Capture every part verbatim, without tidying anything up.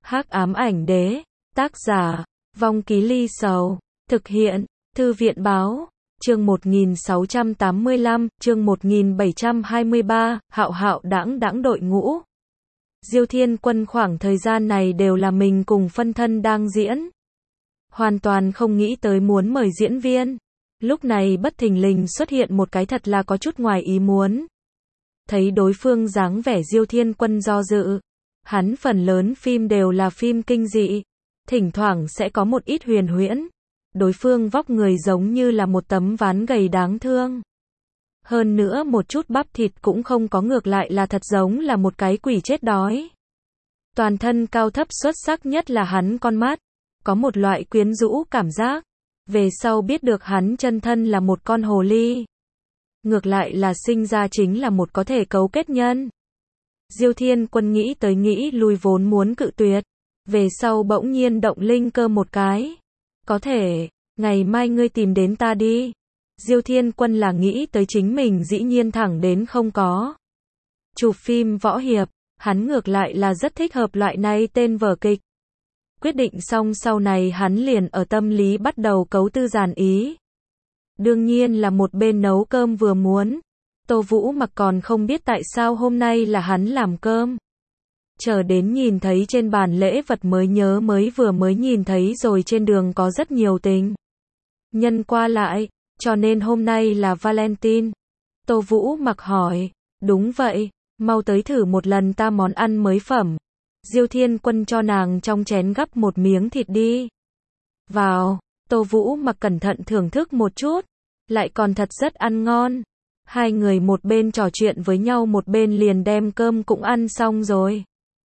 Hắc ám ảnh đế, tác giả, Vong Ký Ly Sầu, thực hiện, Thư viện báo, chương một nghìn sáu trăm tám mươi lăm, chương một nghìn bảy trăm hai mươi ba, hạo hạo đãng đãng đội ngũ. Diêu Thiên Quân khoảng thời gian này đều là mình cùng phân thân đang diễn. Hoàn toàn không nghĩ tới muốn mời diễn viên. Lúc này bất thình lình xuất hiện một cái thật là có chút ngoài ý muốn. Thấy đối phương dáng vẻ Diêu Thiên Quân do dự. Hắn phần lớn phim đều là phim kinh dị. Thỉnh thoảng sẽ có một ít huyền huyễn. Đối phương vóc người giống như là một tấm ván gầy đáng thương. Hơn nữa một chút bắp thịt cũng không có, ngược lại là thật giống là một cái quỷ chết đói. Toàn thân cao thấp xuất sắc nhất là hắn con mắt. Có một loại quyến rũ cảm giác. Về sau biết được hắn chân thân là một con hồ ly. Ngược lại là sinh ra chính là một có thể cấu kết nhân. Diêu Thiên Quân nghĩ tới nghĩ lui, vốn muốn cự tuyệt. Về sau bỗng nhiên động linh cơ một cái. Có thể, ngày mai ngươi tìm đến ta đi. Diêu Thiên Quân là nghĩ tới chính mình dĩ nhiên thẳng đến không có. Chụp phim võ hiệp, hắn ngược lại là rất thích hợp loại này tên vở kịch. Quyết định xong sau này hắn liền ở tâm lý bắt đầu cấu tư dàn ý. Đương nhiên là một bên nấu cơm vừa muốn. Tô Vũ Mặc còn không biết tại sao hôm nay là hắn làm cơm. Chờ đến nhìn thấy trên bàn lễ vật mới nhớ mới vừa mới nhìn thấy rồi, trên đường có rất nhiều tình nhân qua lại, cho nên hôm nay là Valentine. Tô Vũ Mặc hỏi, đúng vậy, mau tới thử một lần ta món ăn mới phẩm. Diêu Thiên Quân cho nàng trong chén gắp một miếng thịt đi vào. Tô Vũ Mặc cẩn thận thưởng thức một chút, lại còn thật rất ăn ngon. Hai người một bên trò chuyện với nhau một bên liền đem cơm cũng ăn xong rồi.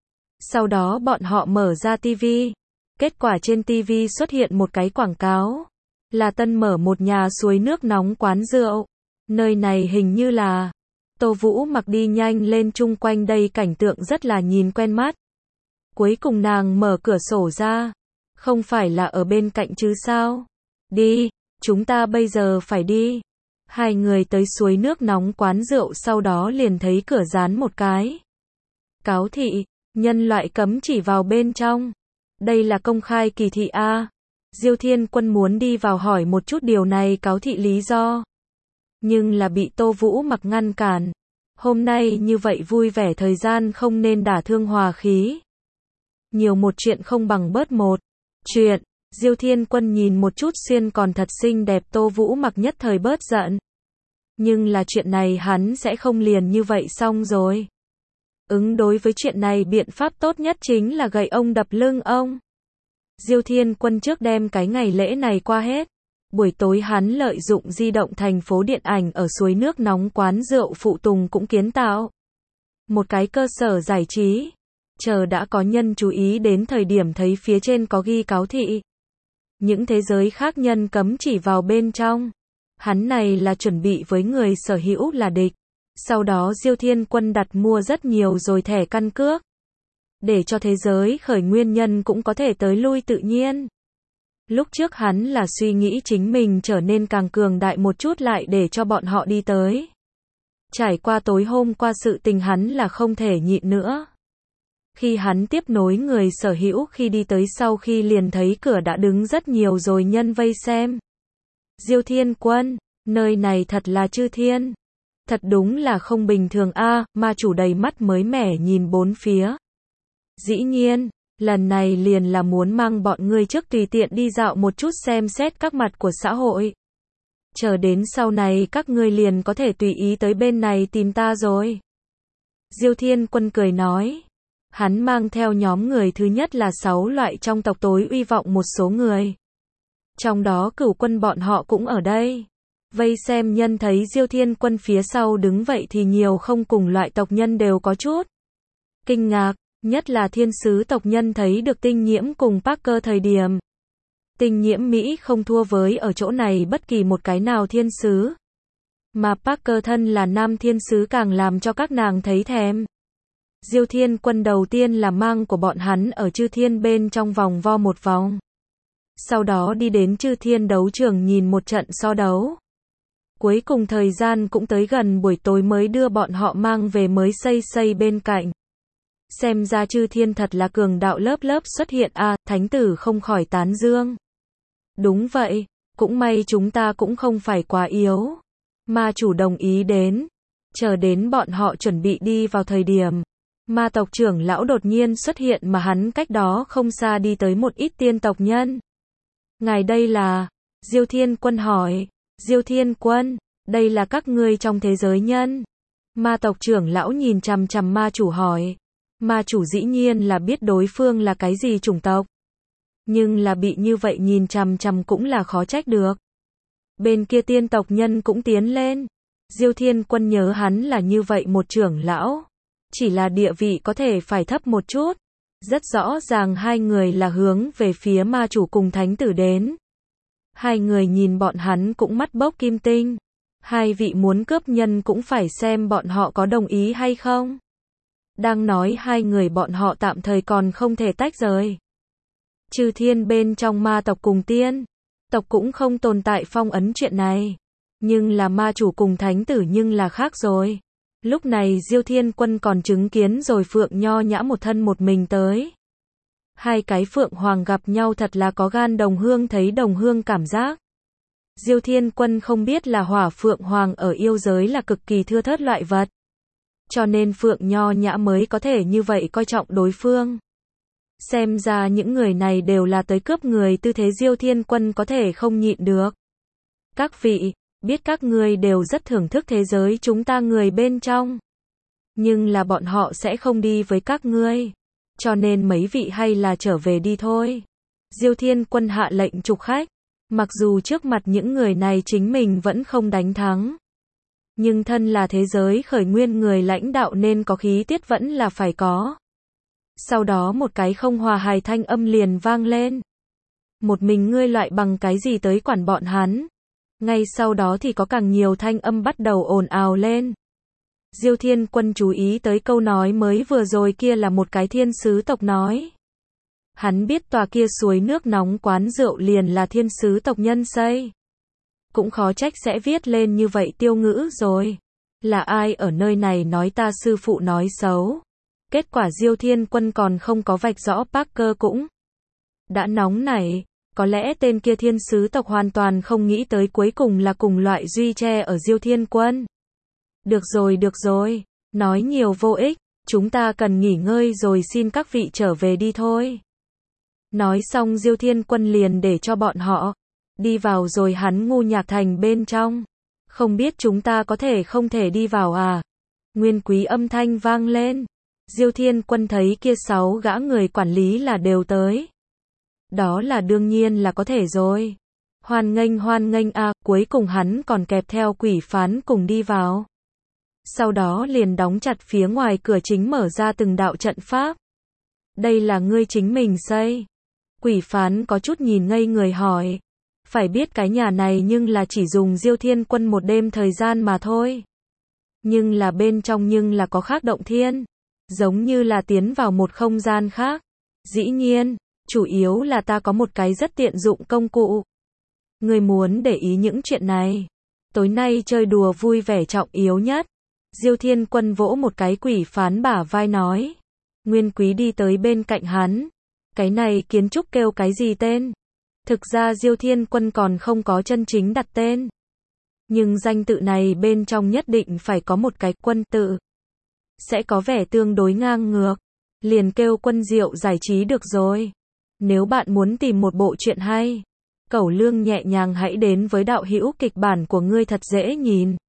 Sau đó bọn họ mở ra tivi. Kết quả trên tivi xuất hiện một cái quảng cáo. Là tân mở một nhà suối nước nóng quán rượu. Nơi này hình như là... Tô Vũ Mặc đi nhanh lên, chung quanh đây cảnh tượng rất là nhìn quen mắt. Cuối cùng nàng mở cửa sổ ra. Không phải là ở bên cạnh chứ sao? Đi, chúng ta bây giờ phải đi. Hai người tới suối nước nóng quán rượu, sau đó liền thấy cửa dán một cái cáo thị, nhân loại cấm chỉ vào bên trong. Đây là công khai kỳ thị a. Diêu Thiên Quân muốn đi vào hỏi một chút điều này cáo thị lý do. Nhưng là bị Tô Vũ Mặc ngăn cản. Hôm nay như vậy vui vẻ thời gian không nên đả thương hòa khí. Nhiều một chuyện không bằng bớt một chuyện. Diêu Thiên Quân nhìn một chút xuyên còn thật xinh đẹp Tô Vũ Mặc, nhất thời bớt giận. Nhưng là chuyện này hắn sẽ không liền như vậy xong rồi. Ứng đối với chuyện này biện pháp tốt nhất chính là gậy ông đập lưng ông. Diêu Thiên Quân trước đem cái ngày lễ này qua hết. Buổi tối hắn lợi dụng di động thành phố điện ảnh ở suối nước nóng quán rượu phụ tùng cũng kiến tạo một cái cơ sở giải trí. Chờ đã có nhân chú ý đến thời điểm thấy phía trên có ghi cáo thị. Những thế giới khác nhân cấm chỉ vào bên trong. Hắn này là chuẩn bị với người sở hữu là địch. Sau đó Diêu Thiên Quân đặt mua rất nhiều rồi thẻ căn cước. Để cho thế giới khởi nguyên nhân cũng có thể tới lui tự nhiên. Lúc trước hắn là suy nghĩ chính mình trở nên càng cường đại một chút lại để cho bọn họ đi tới. Trải qua tối hôm qua sự tình hắn là không thể nhịn nữa. Khi hắn tiếp nối người sở hữu khi đi tới sau khi liền thấy cửa đã đứng rất nhiều rồi nhân vây xem. Diêu Thiên Quân, nơi này thật là chư thiên. Thật đúng là không bình thường a. À, ma chủ đầy mắt mới mẻ nhìn bốn phía. Dĩ nhiên, lần này liền là muốn mang bọn ngươi trước tùy tiện đi dạo một chút xem xét các mặt của xã hội. Chờ đến sau này các ngươi liền có thể tùy ý tới bên này tìm ta rồi. Diêu Thiên Quân cười nói. Hắn mang theo nhóm người thứ nhất là sáu loại trong tộc tối uy vọng một số người. Trong đó Cửu Quân bọn họ cũng ở đây. Vây xem nhân thấy Diêu Thiên Quân phía sau đứng vậy thì nhiều không cùng loại tộc nhân đều có chút kinh ngạc, nhất là thiên sứ tộc nhân thấy được Tinh Nhiễm cùng Parker thời điểm. Tinh Nhiễm Mỹ không thua với ở chỗ này bất kỳ một cái nào thiên sứ. Mà Parker thân là nam thiên sứ càng làm cho các nàng thấy thèm. Diêu Thiên Quân đầu tiên là mang của bọn hắn ở chư thiên bên trong vòng vo một vòng. Sau đó đi đến chư thiên đấu trường nhìn một trận so đấu. Cuối cùng thời gian cũng tới gần buổi tối mới đưa bọn họ mang về mới xây xây bên cạnh. Xem ra chư thiên thật là cường đạo lớp lớp xuất hiện a, thánh tử không khỏi tán dương. Đúng vậy, cũng may chúng ta cũng không phải quá yếu. Ma chủ đồng ý đến. Chờ đến bọn họ chuẩn bị đi vào thời điểm. Ma tộc trưởng lão đột nhiên xuất hiện mà hắn cách đó không xa đi tới một ít tiên tộc nhân. Ngài đây là, Diêu Thiên Quân hỏi, Diêu Thiên Quân, đây là các ngươi trong thế giới nhân. Ma tộc trưởng lão nhìn chằm chằm ma chủ hỏi. Ma chủ dĩ nhiên là biết đối phương là cái gì chủng tộc. Nhưng là bị như vậy nhìn chằm chằm cũng là khó trách được. Bên kia tiên tộc nhân cũng tiến lên. Diêu Thiên Quân nhớ hắn là như vậy một trưởng lão. Chỉ là địa vị có thể phải thấp một chút. Rất rõ ràng hai người là hướng về phía ma chủ cùng thánh tử đến. Hai người nhìn bọn hắn cũng mắt bốc kim tinh. Hai vị muốn cướp nhân cũng phải xem bọn họ có đồng ý hay không. Đang nói hai người bọn họ tạm thời còn không thể tách rời. Chư thiên bên trong ma tộc cùng tiên tộc cũng không tồn tại phong ấn chuyện này. Nhưng là ma chủ cùng thánh tử nhưng là khác rồi. Lúc này Diêu Thiên Quân còn chứng kiến rồi Phượng Nho Nhã một thân một mình tới. Hai cái Phượng Hoàng gặp nhau thật là có gan đồng hương thấy đồng hương cảm giác. Diêu Thiên Quân không biết là hỏa Phượng Hoàng ở yêu giới là cực kỳ thưa thớt loại vật. Cho nên Phượng Nho Nhã mới có thể như vậy coi trọng đối phương. Xem ra những người này đều là tới cướp người tư thế Diêu Thiên Quân có thể không nhịn được. Các vị, biết các ngươi đều rất thưởng thức thế giới chúng ta người bên trong. Nhưng là bọn họ sẽ không đi với các ngươi. Cho nên mấy vị hay là trở về đi thôi. Diêu Thiên Quân hạ lệnh trục khách. Mặc dù trước mặt những người này chính mình vẫn không đánh thắng. Nhưng thân là thế giới khởi nguyên người lãnh đạo nên có khí tiết vẫn là phải có. Sau đó một cái không hòa hài thanh âm liền vang lên. Một mình ngươi loại bằng cái gì tới quản bọn hắn. Ngay sau đó thì có càng nhiều thanh âm bắt đầu ồn ào lên. Diêu Thiên Quân chú ý tới câu nói mới vừa rồi kia là một cái thiên sứ tộc nói. Hắn biết tòa kia suối nước nóng quán rượu liền là thiên sứ tộc nhân xây. Cũng khó trách sẽ viết lên như vậy tiêu ngữ rồi. Là ai ở nơi này nói ta sư phụ nói xấu. Kết quả Diêu Thiên Quân còn không có vạch rõ Parker cũng đã nóng nảy. Có lẽ tên kia thiên sứ tộc hoàn toàn không nghĩ tới cuối cùng là cùng loại duy tre ở Diêu Thiên Quân. Được rồi được rồi, nói nhiều vô ích, chúng ta cần nghỉ ngơi rồi xin các vị trở về đi thôi. Nói xong Diêu Thiên Quân liền để cho bọn họ đi vào rồi hắn ngu nhạc thành bên trong. Không biết chúng ta có thể không thể đi vào à? Nguyên quý âm thanh vang lên. Diêu Thiên Quân thấy kia sáu gã người quản lý là đều tới. Đó là đương nhiên là có thể rồi. Hoan nghênh hoan nghênh a, à, cuối cùng hắn còn kẹp theo quỷ phán cùng đi vào. Sau đó liền đóng chặt phía ngoài cửa chính mở ra từng đạo trận pháp. Đây là ngươi chính mình xây. Quỷ phán có chút nhìn ngây người hỏi. Phải biết cái nhà này nhưng là chỉ dùng Diêu Thiên Quân một đêm thời gian mà thôi. Nhưng là bên trong nhưng là có khác động thiên. Giống như là tiến vào một không gian khác. Dĩ nhiên, chủ yếu là ta có một cái rất tiện dụng công cụ. Ngươi muốn để ý những chuyện này. Tối nay chơi đùa vui vẻ trọng yếu nhất. Diêu Thiên Quân vỗ một cái quỷ phán bả vai nói. Nguyên quý đi tới bên cạnh hắn. Cái này kiến trúc kêu cái gì tên? Thực ra Diêu Thiên Quân còn không có chân chính đặt tên. Nhưng danh tự này bên trong nhất định phải có một cái quân tự. Sẽ có vẻ tương đối ngang ngược. Liền kêu Quân Diệu giải trí được rồi. Nếu bạn muốn tìm một bộ truyện hay, cẩu lương nhẹ nhàng hãy đến với đạo hữu kịch bản của ngươi thật dễ nhìn.